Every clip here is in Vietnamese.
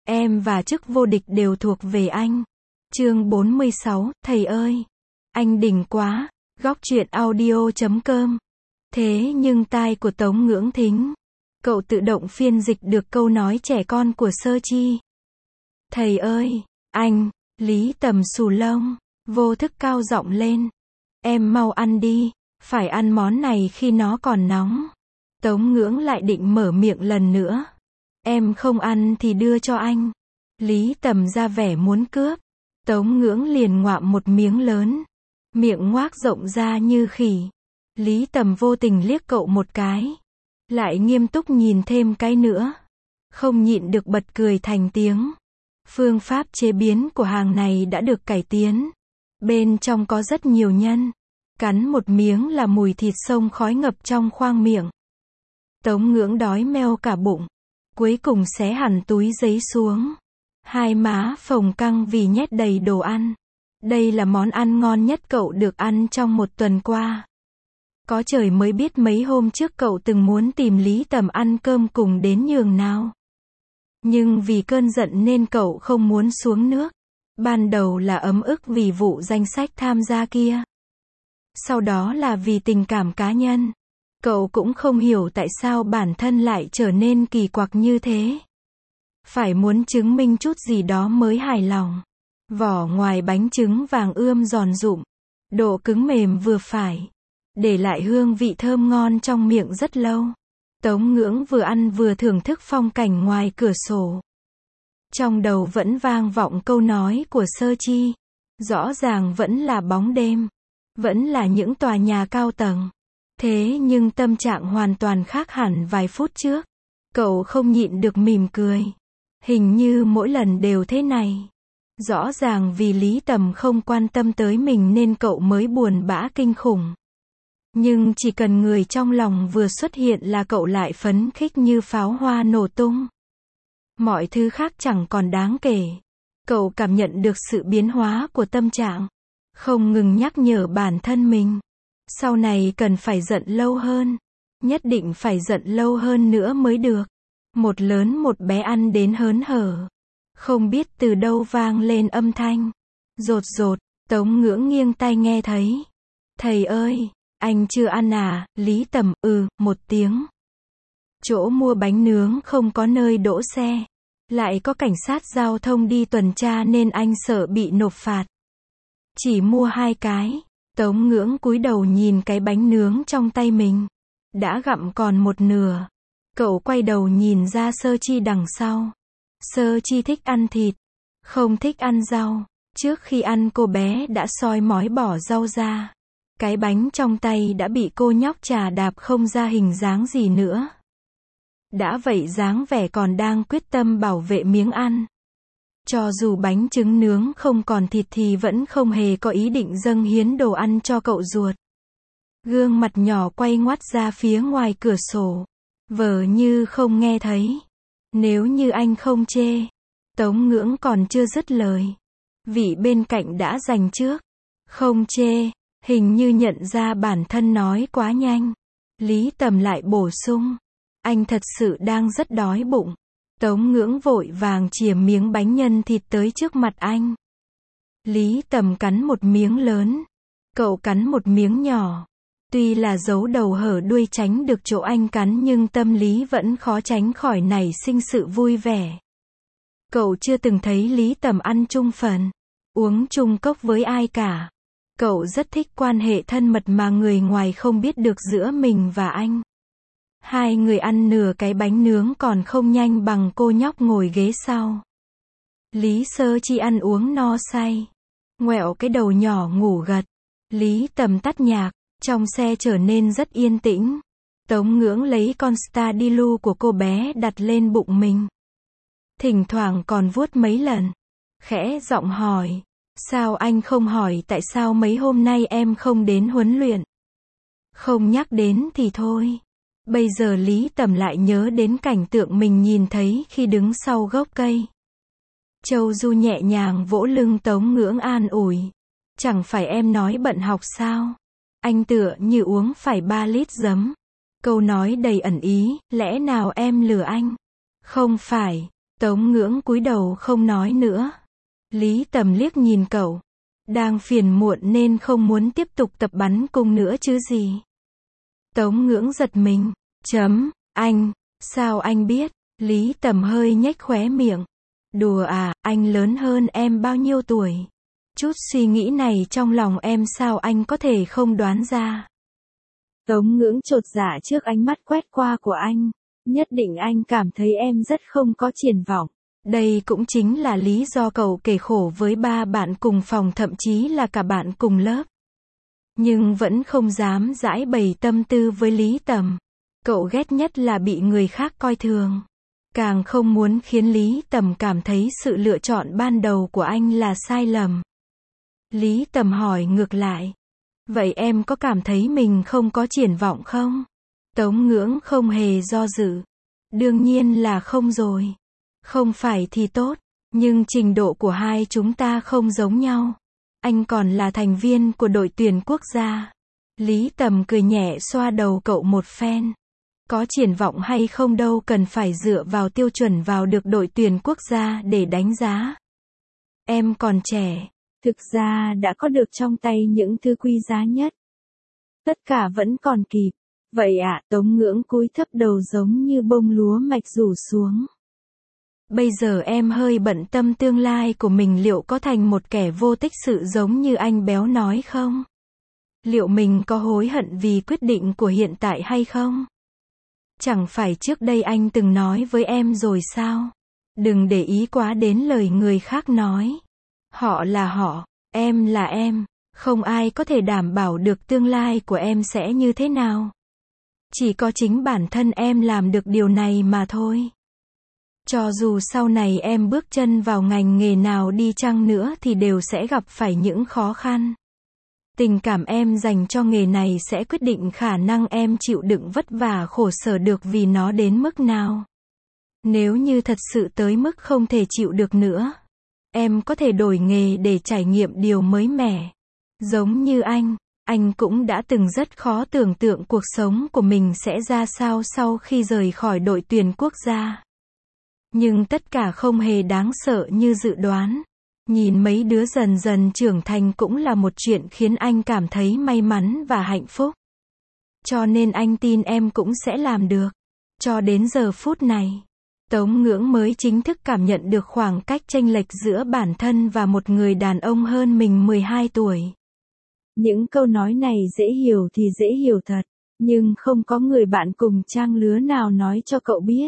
Em và chức vô địch đều thuộc về anh. Chương 46, thầy ơi, anh đỉnh quá. Góc truyện audio.com. Thế nhưng tai của Tống Ngưỡng thính. Cậu tự động phiên dịch được câu nói trẻ con của Sơ Chi. Thầy ơi, anh, Lý Tầm xù lông, vô thức cao giọng lên. Em mau ăn đi, phải ăn món này khi nó còn nóng. Tống Ngưỡng lại định mở miệng lần nữa. Em không ăn thì đưa cho anh. Lý Tầm ra vẻ muốn cướp. Tống Ngưỡng liền ngoạm một miếng lớn. Miệng ngoác rộng ra như khỉ. Lý Tầm vô tình liếc cậu một cái. Lại nghiêm túc nhìn thêm cái nữa. Không nhịn được bật cười thành tiếng. Phương pháp chế biến của hàng này đã được cải tiến. Bên trong có rất nhiều nhân. Cắn một miếng là mùi thịt xông khói ngập trong khoang miệng. Tống Ngưỡng đói meo cả bụng. Cuối cùng xé hẳn túi giấy xuống. Hai má phồng căng vì nhét đầy đồ ăn. Đây là món ăn ngon nhất cậu được ăn trong một tuần qua. Có trời mới biết mấy hôm trước cậu từng muốn tìm Lý Tầm ăn cơm cùng đến nhường nào. Nhưng vì cơn giận nên cậu không muốn xuống nước. Ban đầu là ấm ức vì vụ danh sách tham gia kia. Sau đó là vì tình cảm cá nhân. Cậu cũng không hiểu tại sao bản thân lại trở nên kỳ quặc như thế. Phải muốn chứng minh chút gì đó mới hài lòng. Vỏ ngoài bánh trứng vàng ươm giòn rụm. Độ cứng mềm vừa phải. Để lại hương vị thơm ngon trong miệng rất lâu. Tống Ngưỡng vừa ăn vừa thưởng thức phong cảnh ngoài cửa sổ. Trong đầu vẫn vang vọng câu nói của Sơ Chi. Rõ ràng vẫn là bóng đêm. Vẫn là những tòa nhà cao tầng. Thế nhưng tâm trạng hoàn toàn khác hẳn vài phút trước. Cậu không nhịn được mỉm cười. Hình như mỗi lần đều thế này. Rõ ràng vì Lý Tầm không quan tâm tới mình nên cậu mới buồn bã kinh khủng. Nhưng chỉ cần người trong lòng vừa xuất hiện là cậu lại phấn khích như pháo hoa nổ tung. Mọi thứ khác chẳng còn đáng kể. Cậu cảm nhận được sự biến hóa của tâm trạng. Không ngừng nhắc nhở bản thân mình. Sau này cần phải giận lâu hơn. Nhất định phải giận lâu hơn nữa mới được. Một lớn một bé ăn đến hớn hở. Không biết từ đâu vang lên âm thanh. Rột rột, Tống Ngưỡng nghiêng tai nghe thấy. Thầy ơi, anh chưa ăn à? Lý Tầm, một tiếng. Chỗ mua bánh nướng không có nơi đỗ xe. Lại có cảnh sát giao thông đi tuần tra nên anh sợ bị nộp phạt. Chỉ mua 2 cái. Tống Ngưỡng cúi đầu nhìn cái bánh nướng trong tay mình. Đã gặm còn một nửa. Cậu quay đầu nhìn ra Sơ Chi đằng sau. Sơ Chi thích ăn thịt. Không thích ăn rau. Trước khi ăn cô bé đã soi mói bỏ rau ra. Cái bánh trong tay đã bị cô nhóc chà đạp không ra hình dáng gì nữa. Đã vậy dáng vẻ còn đang quyết tâm bảo vệ miếng ăn. Cho dù bánh trứng nướng không còn thịt thì vẫn không hề có ý định dâng hiến đồ ăn cho cậu ruột. Gương mặt nhỏ quay ngoắt ra phía ngoài cửa sổ. Vờ như không nghe thấy. Nếu như anh không chê. Tống Ngưỡng còn chưa dứt lời. Vị bên cạnh đã giành trước. Không chê. Hình như nhận ra bản thân nói quá nhanh. Lý Tầm lại bổ sung. Anh thật sự đang rất đói bụng. Tống Ngưỡng vội vàng chìa miếng bánh nhân thịt tới trước mặt anh. Lý Tầm cắn một miếng lớn. Cậu cắn một miếng nhỏ. Tuy là giấu đầu hở đuôi tránh được chỗ anh cắn nhưng tâm lý vẫn khó tránh khỏi nảy sinh sự vui vẻ. Cậu chưa từng thấy Lý Tầm ăn chung phần. Uống chung cốc với ai cả. Cậu rất thích quan hệ thân mật mà người ngoài không biết được giữa mình và anh. Hai người ăn nửa cái bánh nướng còn không nhanh bằng cô nhóc ngồi ghế sau. Lý Sơ Chi ăn uống no say. Ngoẹo cái đầu nhỏ ngủ gật. Lý Tầm tắt nhạc. Trong xe trở nên rất yên tĩnh. Tống Ngưỡng lấy con Stadilu của cô bé đặt lên bụng mình. Thỉnh thoảng còn vuốt mấy lần. Khẽ giọng hỏi. Sao anh không hỏi tại sao mấy hôm nay em không đến huấn luyện? Không nhắc đến thì thôi. Bây giờ Lý Tầm lại nhớ đến cảnh tượng mình nhìn thấy khi đứng sau gốc cây. Châu Du nhẹ nhàng vỗ lưng Tống Ngưỡng an ủi. Chẳng phải em nói bận học sao? Anh tựa như uống phải 3 lít giấm. Câu nói đầy ẩn ý, lẽ nào em lừa anh? Không phải. Tống Ngưỡng cúi đầu không nói nữa. Lý Tầm liếc nhìn cậu. Đang phiền muộn nên không muốn tiếp tục tập bắn cung nữa chứ gì. Tống Ngưỡng giật mình. Anh, sao anh biết? Lý Tầm hơi nhếch khóe miệng. Đùa à, anh lớn hơn em bao nhiêu tuổi? Chút suy nghĩ này trong lòng em sao anh có thể không đoán ra? Tống Ngưỡng chột dạ trước ánh mắt quét qua của anh. Nhất định anh cảm thấy em rất không có triển vọng. Đây cũng chính là lý do cậu kể khổ với ba bạn cùng phòng, thậm chí là cả bạn cùng lớp. Nhưng vẫn không dám giãi bày tâm tư với Lý Tầm. Cậu ghét nhất là bị người khác coi thường. Càng không muốn khiến Lý Tầm cảm thấy sự lựa chọn ban đầu của anh là sai lầm. Lý Tầm hỏi ngược lại. Vậy em có cảm thấy mình không có triển vọng không? Tống Ngưỡng không hề do dự. Đương nhiên là không rồi. Không phải thì tốt, nhưng trình độ của hai chúng ta không giống nhau. Anh còn là thành viên của đội tuyển quốc gia. Lý Tầm cười nhẹ xoa đầu cậu một phen. Có triển vọng hay không đâu cần phải dựa vào tiêu chuẩn vào được đội tuyển quốc gia để đánh giá. Em còn trẻ, thực ra đã có được trong tay những thứ quý giá nhất. Tất cả vẫn còn kịp. Vậy ạ, Tống Ngưỡng cúi thấp đầu giống như bông lúa mạch rủ xuống. Bây giờ em hơi bận tâm tương lai của mình liệu có thành một kẻ vô tích sự giống như anh béo nói không? Liệu mình có hối hận vì quyết định của hiện tại hay không? Chẳng phải trước đây anh từng nói với em rồi sao? Đừng để ý quá đến lời người khác nói. Họ là họ, em là em. Không ai có thể đảm bảo được tương lai của em sẽ như thế nào. Chỉ có chính bản thân em làm được điều này mà thôi. Cho dù sau này em bước chân vào ngành nghề nào đi chăng nữa thì đều sẽ gặp phải những khó khăn. Tình cảm em dành cho nghề này sẽ quyết định khả năng em chịu đựng vất vả khổ sở được vì nó đến mức nào. Nếu như thật sự tới mức không thể chịu được nữa, em có thể đổi nghề để trải nghiệm điều mới mẻ. Giống như anh cũng đã từng rất khó tưởng tượng cuộc sống của mình sẽ ra sao sau khi rời khỏi đội tuyển quốc gia. Nhưng tất cả không hề đáng sợ như dự đoán. Nhìn mấy đứa dần dần trưởng thành cũng là một chuyện khiến anh cảm thấy may mắn và hạnh phúc. Cho nên anh tin em cũng sẽ làm được. Cho đến giờ phút này, Tống Ngưỡng mới chính thức cảm nhận được khoảng cách chênh lệch giữa bản thân và một người đàn ông hơn mình 12 tuổi. Những câu nói này dễ hiểu thì dễ hiểu thật, nhưng không có người bạn cùng trang lứa nào nói cho cậu biết.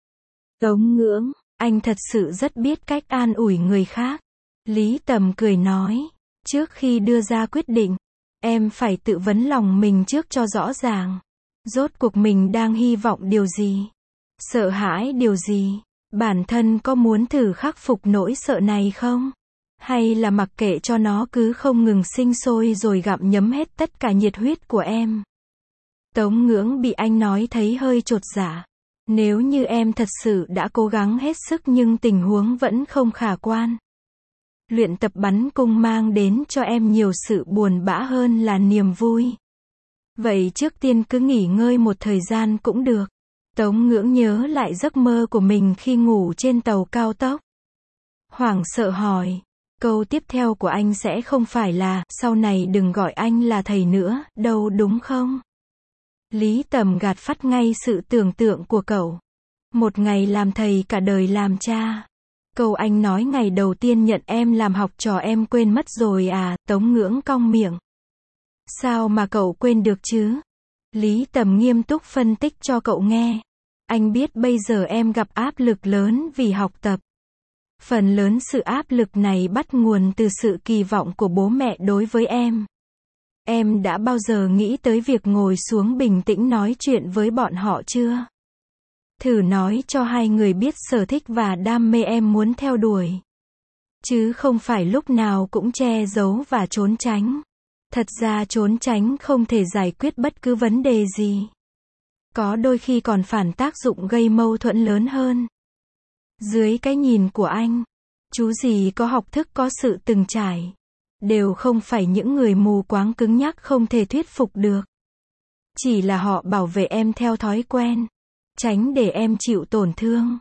Tống Ngưỡng, anh thật sự rất biết cách an ủi người khác. Lý Tầm cười nói, trước khi đưa ra quyết định, em phải tự vấn lòng mình trước cho rõ ràng. Rốt cuộc mình đang hy vọng điều gì? Sợ hãi điều gì? Bản thân có muốn thử khắc phục nỗi sợ này không? Hay là mặc kệ cho nó cứ không ngừng sinh sôi rồi gặm nhấm hết tất cả nhiệt huyết của em? Tống Ngưỡng bị anh nói thấy hơi chột dạ. Nếu như em thật sự đã cố gắng hết sức nhưng tình huống vẫn không khả quan. Luyện tập bắn cung mang đến cho em nhiều sự buồn bã hơn là niềm vui. Vậy trước tiên cứ nghỉ ngơi một thời gian cũng được. Tống Ngưỡng nhớ lại giấc mơ của mình khi ngủ trên tàu cao tốc. Hoảng sợ hỏi. Câu tiếp theo của anh sẽ không phải là, sau này đừng gọi anh là thầy nữa, đâu đúng không? Lý Tầm gạt phắt ngay sự tưởng tượng của cậu. Một ngày làm thầy cả đời làm cha. Câu anh nói ngày đầu tiên nhận em làm học trò em quên mất rồi à? Tống Ngưỡng cong miệng. Sao mà cậu quên được chứ? Lý Tầm nghiêm túc phân tích cho cậu nghe. Anh biết bây giờ em gặp áp lực lớn vì học tập. Phần lớn sự áp lực này bắt nguồn từ sự kỳ vọng của bố mẹ đối với em. Em đã bao giờ nghĩ tới việc ngồi xuống bình tĩnh nói chuyện với bọn họ chưa? Thử nói cho hai người biết sở thích và đam mê em muốn theo đuổi. Chứ không phải lúc nào cũng che giấu và trốn tránh. Thật ra trốn tránh không thể giải quyết bất cứ vấn đề gì. Có đôi khi còn phản tác dụng gây mâu thuẫn lớn hơn. Dưới cái nhìn của anh, chú gì có học thức có sự từng trải. Đều không phải những người mù quáng cứng nhắc không thể thuyết phục được. Chỉ là họ bảo vệ em theo thói quen. Tránh để em chịu tổn thương.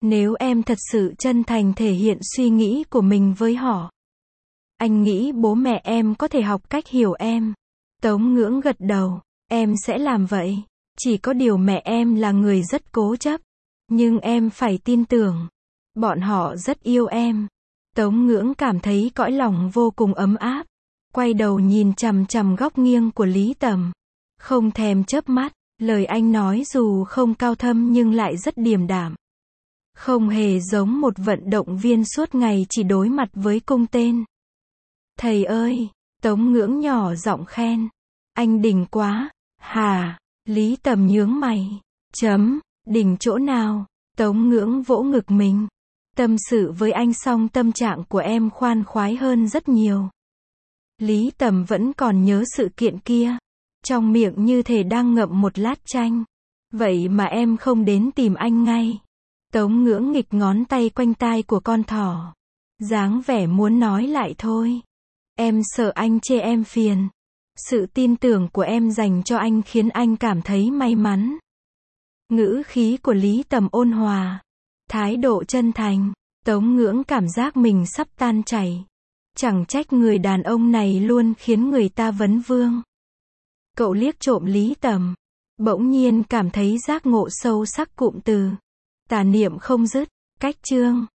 Nếu em thật sự chân thành thể hiện suy nghĩ của mình với họ, anh nghĩ bố mẹ em có thể học cách hiểu em. Tống Ngưỡng gật đầu. Em sẽ làm vậy. Chỉ có điều mẹ em là người rất cố chấp. Nhưng em phải tin tưởng. Bọn họ rất yêu em. Tống Ngưỡng cảm thấy cõi lòng vô cùng ấm áp. Quay đầu nhìn chằm chằm góc nghiêng của Lý Tầm. Không thèm chớp mắt. Lời anh nói dù không cao thâm nhưng lại rất điềm đạm. Không hề giống một vận động viên suốt ngày chỉ đối mặt với cung tên. Thầy ơi! Tống Ngưỡng nhỏ giọng khen. Anh đỉnh quá. Hả? Lý Tầm nhướng mày. Đỉnh chỗ nào? Tống Ngưỡng vỗ ngực mình. Tâm sự với anh xong tâm trạng của em khoan khoái hơn rất nhiều. Lý Tầm vẫn còn nhớ sự kiện kia. Trong miệng như thể đang ngậm một lát chanh. Vậy mà em không đến tìm anh ngay. Tống Ngưỡng nghịch ngón tay quanh tai của con thỏ. Dáng vẻ muốn nói lại thôi. Em sợ anh chê em phiền. Sự tin tưởng của em dành cho anh khiến anh cảm thấy may mắn. Ngữ khí của Lý Tầm ôn hòa. Thái độ chân thành. Tống Ngưỡng cảm giác mình sắp tan chảy. Chẳng trách người đàn ông này luôn khiến người ta vấn vương. Cậu liếc trộm Lý Tầm. Bỗng nhiên cảm thấy giác ngộ sâu sắc cụm từ. Tà niệm không dứt. Cách chương